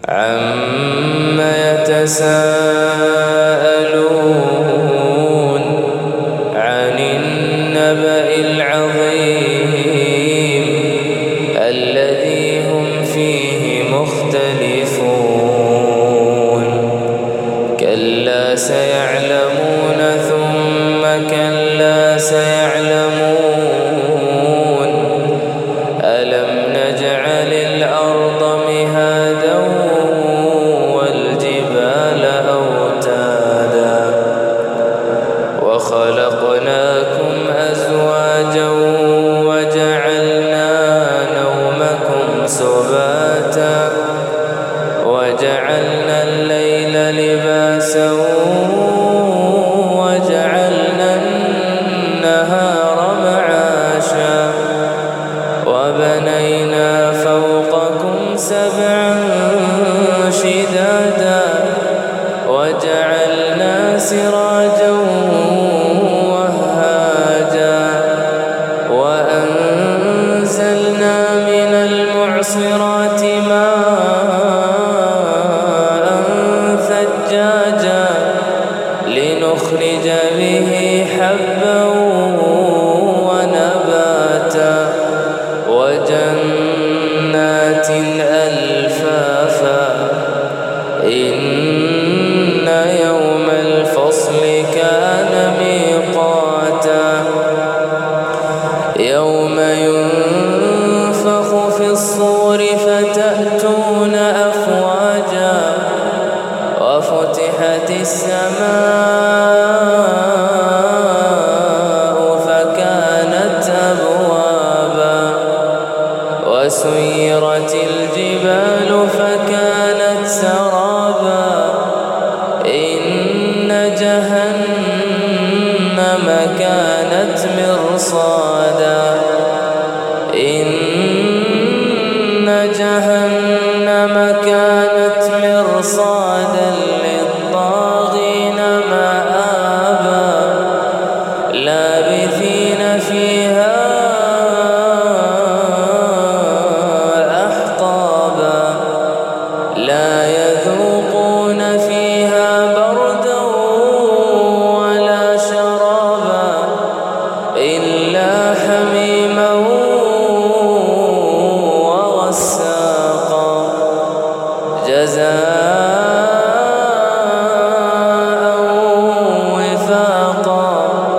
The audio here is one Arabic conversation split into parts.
عَمَّ يَتَسَاءَلُونَ عَنِ النَّبَإِ الْعَظِيمِ الَّذِي هُمْ فِيهِ مُخْتَلِفُونَ كَلَّا سَيَعْلَمُونَ ثُمَّ كَلَّا سَيَعْلَمُونَ أَلَمْ نَجْعَلِ الْأَرْضَ مِهَادًا وَالْجِبَالَ أَوْتَادًا وَخَلَقْنَاكُمْ أَزْوَاجًا وَجَعَلْنَا نَوْمَكُمْ سُبَاتًا وَجَعَلْنَا اللَّيْلَ لِبَاسًا وَجَعَلْنَا النَّهَارَ مَعَاشًا وَبَنَيْنَا فَوْقَكُمْ سَبْعًا شِدَادًا وَجَعَلْنَا سِرَاجًا وَهَّاجًا وَأَنزَلْنَا مِنَ الْمُعْصِرَاتِ مَاءً ثَجَّاجًا لِنُخْرِجَ بِهِ حَبًّا وَنَبَاتًا وَجَنَّاتٍ أَلْفَافًا إِنَّ يَوْمَ الْفَصْلِ كَانَ مِيقَاتًا يَوْمَ يُنفَخُ فِي الصُّورِ فَتَأْتُونَ أَفْوَاجًا وَفُتِحَتِ السَّمَاءُ فَكَانَتْ أَبْوَابًا وَسُيِّرَتِ الْجِبَالُ فَكَانَتْ سَرَابًا إِنَّ جَهَنَّمَ كَانَتْ مِرْصَادًا إِنَّ جَهَنَّمَ كَانَتْ مِرْصَادًا لِلطَّاغِينَ مَآبًا لَابِثِينَ فِيهَا أَحْقَابًا لَا يَذُوقُونَ فِيهَا بَرْدًا وَلَا شَرَابًا إِلَّا حَمِيمًا وَغَسَّاقًا جَزَاءً وِفَاقًا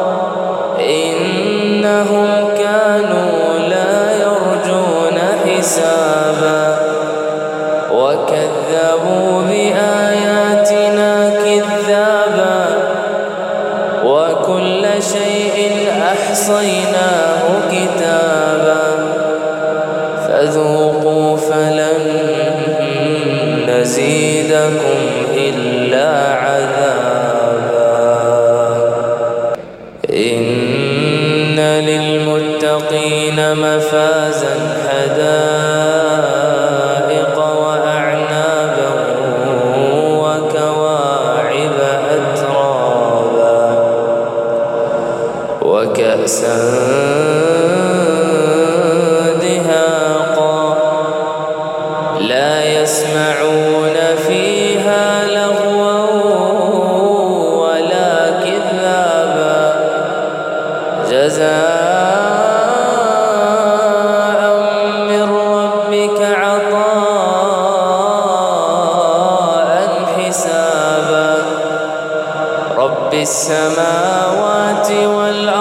إِنَّهُمْ كَانُوا لَا يَرْجُونَ حِسَابًا وَكَذَّبُوا بِآيَاتِنَا كِذَّابًا وَكُلَّ شَيْءٍ أَحْصَيْنَاهُ كِتَابًا فَذُوقُوا فَلَن نَّزِيدَكُمْ إِلَّا عَذَابًا إِنَّ لِلْمُتَّقِينَ مَفَازًا حَدَائِقَ وَأَعْنَابًا وَكَوَاعِبَ أَتْرَابًا وَكَأْسًا دِهَاقًا لَا يَسْمَعُونَ فِيهَا لَغْوًا وَلَا كِذَّابًا جَزَاءً مِّن رَّبِّكَ عَطَاءً حِسَابًا رَّبِّ السَّمَاوَاتِ وَالْأَرْضِ